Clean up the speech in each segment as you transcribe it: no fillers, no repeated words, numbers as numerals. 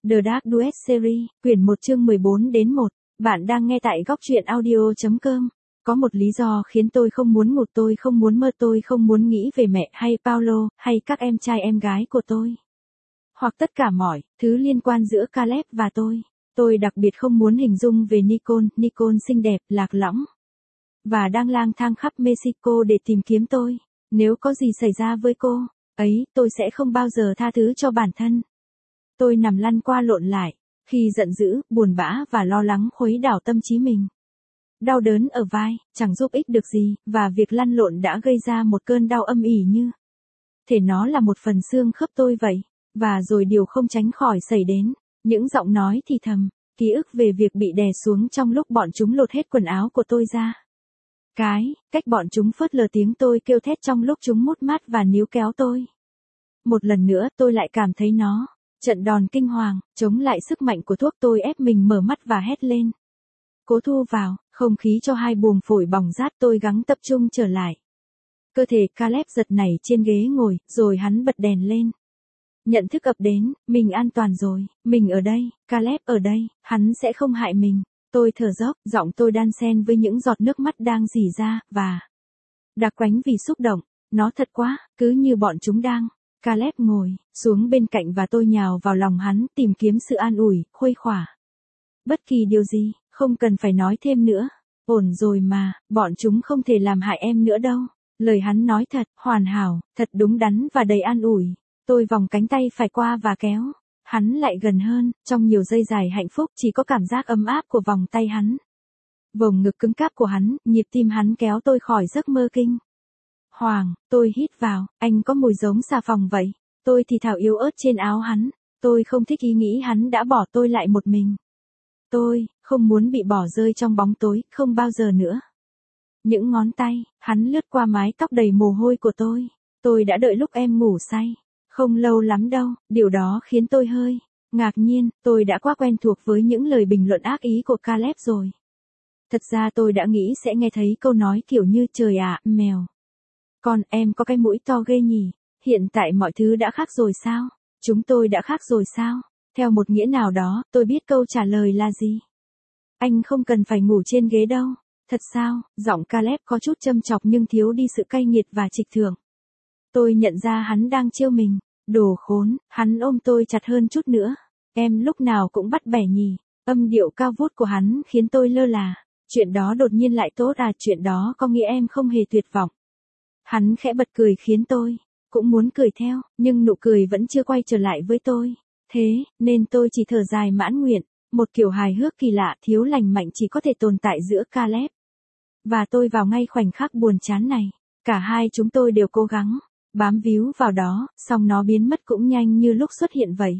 The Dark Duet Series, quyển 1 chương 14 đến 1. Bạn đang nghe tại góc truyện audio.com. Có một lý do khiến tôi không muốn ngủ, tôi không muốn mơ, tôi không muốn nghĩ về mẹ hay Paulo, hay các em trai em gái của tôi. Hoặc tất cả mọi thứ liên quan giữa Caleb và tôi. Tôi đặc biệt không muốn hình dung về Nicole xinh đẹp, lạc lõng. Và đang lang thang khắp Mexico để tìm kiếm tôi. Nếu có gì xảy ra với cô ấy, tôi sẽ không bao giờ tha thứ cho bản thân. Tôi nằm lăn qua lộn lại, khi giận dữ, buồn bã và lo lắng khuấy đảo tâm trí mình. Đau đớn ở vai, chẳng giúp ích được gì, và việc lăn lộn đã gây ra một cơn đau âm ỉ như thể nó là một phần xương khớp tôi vậy. Và rồi điều không tránh khỏi xảy đến, những giọng nói thì thầm, ký ức về việc bị đè xuống trong lúc bọn chúng lột hết quần áo của tôi ra. Cách bọn chúng phớt lờ tiếng tôi kêu thét trong lúc chúng mút mát và níu kéo tôi. Một lần nữa tôi lại cảm thấy nó. Trận đòn kinh hoàng, chống lại sức mạnh của thuốc, tôi ép mình mở mắt và hét lên. Cố thu vào, không khí cho hai buồng phổi bỏng rát, tôi gắng tập trung trở lại. Cơ thể Caleb giật nảy trên ghế ngồi, rồi hắn bật đèn lên. Nhận thức ập đến, mình an toàn rồi, mình ở đây, Caleb ở đây, hắn sẽ không hại mình. Tôi thở dốc, giọng tôi đan xen với những giọt nước mắt đang rỉ ra, và đặc quánh vì xúc động. Nó thật quá, cứ như bọn chúng đang. Caleb ngồi xuống bên cạnh và tôi nhào vào lòng hắn, tìm kiếm sự an ủi, khuây khỏa. Bất kỳ điều gì, không cần phải nói thêm nữa. Ổn rồi mà, bọn chúng không thể làm hại em nữa đâu. Lời hắn nói thật, hoàn hảo, thật đúng đắn và đầy an ủi. Tôi vòng cánh tay phải qua và kéo hắn lại gần hơn, trong nhiều giây dài hạnh phúc chỉ có cảm giác ấm áp của vòng tay hắn. Vòng ngực cứng cáp của hắn, nhịp tim hắn kéo tôi khỏi giấc mơ kinh hoàng. Tôi hít vào, anh có mùi giống xà phòng vậy. Tôi thì thào yếu ớt trên áo hắn. Tôi không thích ý nghĩ hắn đã bỏ tôi lại một mình. Tôi không muốn bị bỏ rơi trong bóng tối, không bao giờ nữa. Những ngón tay, hắn lướt qua mái tóc đầy mồ hôi của tôi. Tôi đã đợi lúc em ngủ say. Không lâu lắm đâu, điều đó khiến tôi hơi ngạc nhiên, tôi đã quá quen thuộc với những lời bình luận ác ý của Caleb rồi. Thật ra tôi đã nghĩ sẽ nghe thấy câu nói kiểu như trời ạ, mèo. Con em có cái mũi to ghê nhỉ, hiện tại mọi thứ đã khác rồi sao? Chúng tôi đã khác rồi sao? Theo một nghĩa nào đó, tôi biết câu trả lời là gì. Anh không cần phải ngủ trên ghế đâu. Thật sao? Giọng Caleb có chút châm chọc nhưng thiếu đi sự cay nghiệt và trịch thượng. Tôi nhận ra hắn đang trêu mình. Đồ khốn, hắn ôm tôi chặt hơn chút nữa. Em lúc nào cũng bắt bẻ nhỉ. Âm điệu cao vút của hắn khiến tôi lơ là. Chuyện đó đột nhiên lại tốt à, chuyện đó có nghĩa em không hề tuyệt vọng. Hắn khẽ bật cười khiến tôi cũng muốn cười theo, nhưng nụ cười vẫn chưa quay trở lại với tôi. Thế nên tôi chỉ thở dài mãn nguyện, một kiểu hài hước kỳ lạ thiếu lành mạnh chỉ có thể tồn tại giữa Caleb và tôi vào ngay khoảnh khắc buồn chán này. Cả hai chúng tôi đều cố gắng bám víu vào đó, song nó biến mất cũng nhanh như lúc xuất hiện vậy.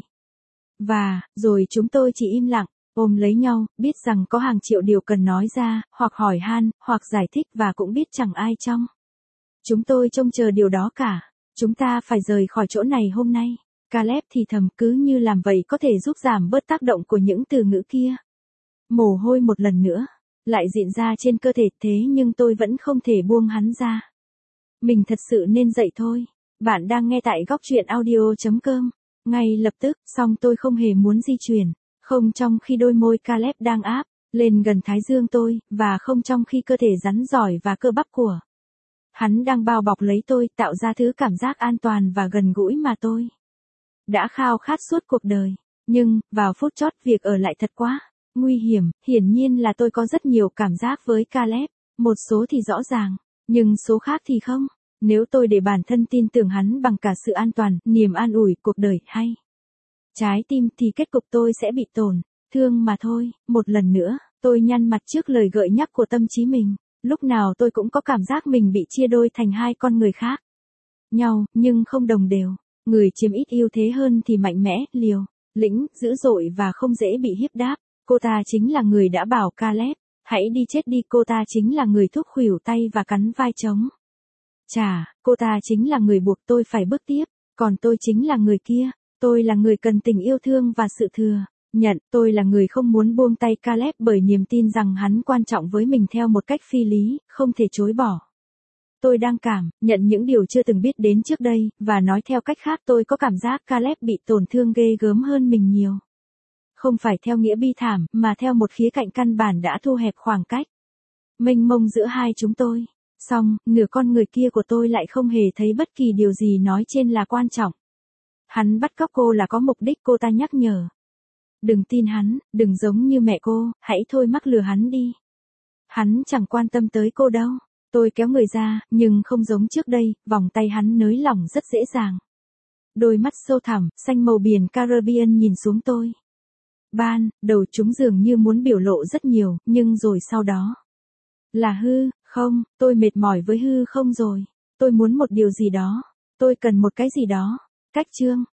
Và rồi chúng tôi chỉ im lặng, ôm lấy nhau, biết rằng có hàng triệu điều cần nói ra, hoặc hỏi han, hoặc giải thích, và cũng biết chẳng ai trong chúng tôi trông chờ điều đó cả. Chúng ta phải rời khỏi chỗ này hôm nay. Caleb thì thầm, cứ như làm vậy có thể giúp giảm bớt tác động của những từ ngữ kia. Mồ hôi một lần nữa lại rịn ra trên cơ thể, thế nhưng tôi vẫn không thể buông hắn ra. Mình thật sự nên dậy thôi. Bạn đang nghe tại góc truyện audio.com. Ngay lập tức, song tôi không hề muốn di chuyển. Không trong khi đôi môi Caleb đang áp lên gần thái dương tôi, và không trong khi cơ thể rắn giỏi và cơ bắp của hắn đang bao bọc lấy tôi, tạo ra thứ cảm giác an toàn và gần gũi mà tôi đã khao khát suốt cuộc đời. Nhưng, vào phút chót, việc ở lại thật quá nguy hiểm. Hiển nhiên là tôi có rất nhiều cảm giác với Caleb. Một số thì rõ ràng, nhưng số khác thì không. Nếu tôi để bản thân tin tưởng hắn bằng cả sự an toàn, niềm an ủi, cuộc đời hay trái tim, thì kết cục tôi sẽ bị tổn thương mà thôi. Một lần nữa, tôi nhăn mặt trước lời gợi nhắc của tâm trí mình. Lúc nào tôi cũng có cảm giác mình bị chia đôi thành hai con người khác nhau, nhưng không đồng đều. Người chiếm ít ưu thế hơn thì mạnh mẽ, liều lĩnh, dữ dội và không dễ bị hiếp đáp. Cô ta chính là người đã bảo Caleb, hãy đi chết đi. Cô ta chính là người thúc khuỷu tay và cắn vai trống. Cô ta chính là người buộc tôi phải bước tiếp. Còn tôi chính là người kia. Tôi là người cần tình yêu thương và sự thừa nhận. Tôi là người không muốn buông tay Caleb bởi niềm tin rằng hắn quan trọng với mình theo một cách phi lý, không thể chối bỏ. Tôi đang cảm nhận những điều chưa từng biết đến trước đây, và nói theo cách khác, tôi có cảm giác Caleb bị tổn thương ghê gớm hơn mình nhiều. Không phải theo nghĩa bi thảm, mà theo một khía cạnh căn bản đã thu hẹp khoảng cách mênh mông giữa hai chúng tôi. Song, nửa con người kia của tôi lại không hề thấy bất kỳ điều gì nói trên là quan trọng. Hắn bắt cóc cô là có mục đích, cô ta nhắc nhở. Đừng tin hắn, đừng giống như mẹ cô, hãy thôi mắc lừa hắn đi. Hắn chẳng quan tâm tới cô đâu. Tôi kéo người ra, nhưng không giống trước đây, vòng tay hắn nới lỏng rất dễ dàng. Đôi mắt sâu thẳm, xanh màu biển Caribbean nhìn xuống tôi. Ban đầu chúng dường như muốn biểu lộ rất nhiều, nhưng rồi sau đó. Là hư, không, tôi mệt mỏi với hư không rồi. Tôi muốn một điều gì đó. Tôi cần một cái gì đó. Cách chương.